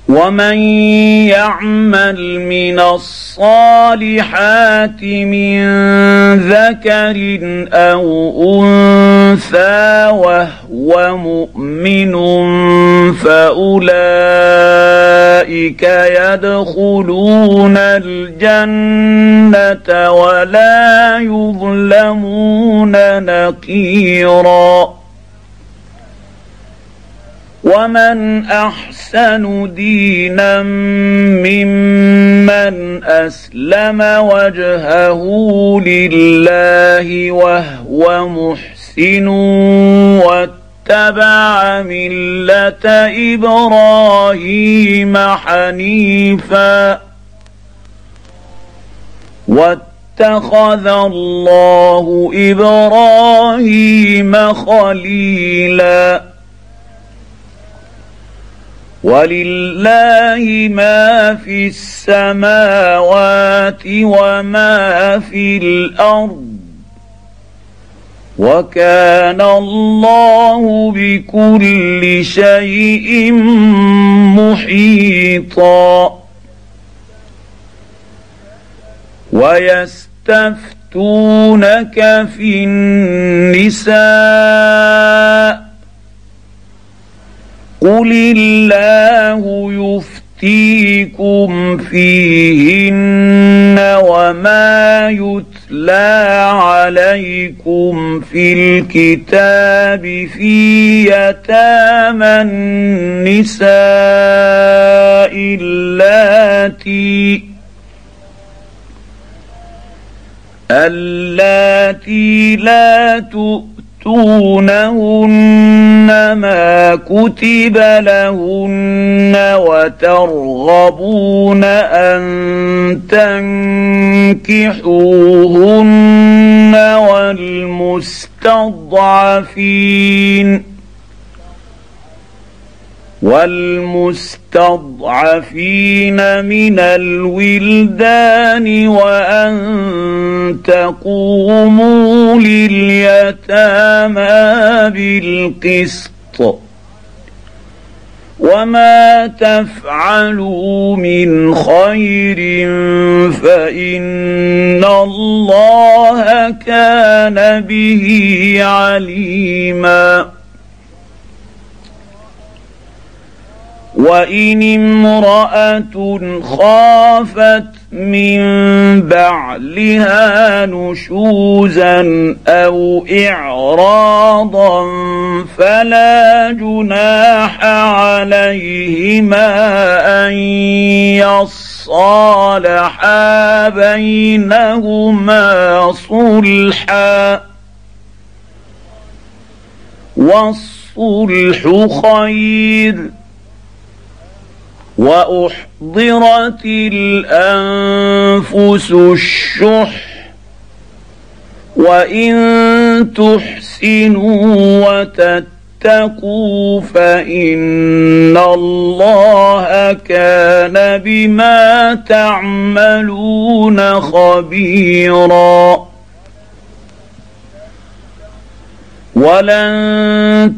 ومن يعمل من الصالحات من ذكر أو أنثى وهو مؤمن فأولئك يدخلون الجنة ولا يظلمون نقيرا. ومن أحسن دينا ممن أسلم وجهه لله وهو محسن واتبع ملة إبراهيم حنيفا واتخذ الله إبراهيم خليلا. ولله ما في السماوات وما في الأرض وكان الله بكل شيء محيطا. ويستفتونك في النساء قل الله يفتيكم فيهن وما يتلى عليكم في الكتاب في يتامى النساء اللاتي لا تؤتونهن ما كتب لهن وترغبون أن تنكحوهن والمستضعفين من الولدان وأن تقوموا لليتامى بالقسط وما تفعلوا من خير فإن الله كان به عليما. وإن امرأة خافت من بعلها نشوزا أو إعراضا فلا جناح عليهما أن يصالحا بينهما صلحا والصلح خير. وأحضرت الأنفس الشح وإن تحسنوا وتتقوا فإن الله كان بما تعملون خبيرا. ولن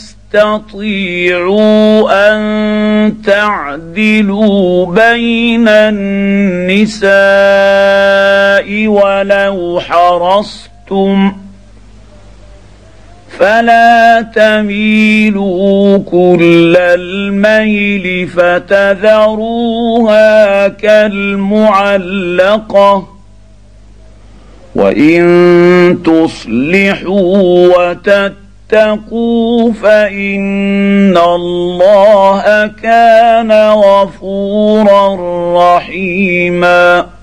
تستطيعوا أن تعدلوا بين النساء ولو حرصتم فلا تميلوا كل الميل فتذروها كالمعلقة وإن تصلحوا وتتقوا فإن الله كان غفورا رحيما.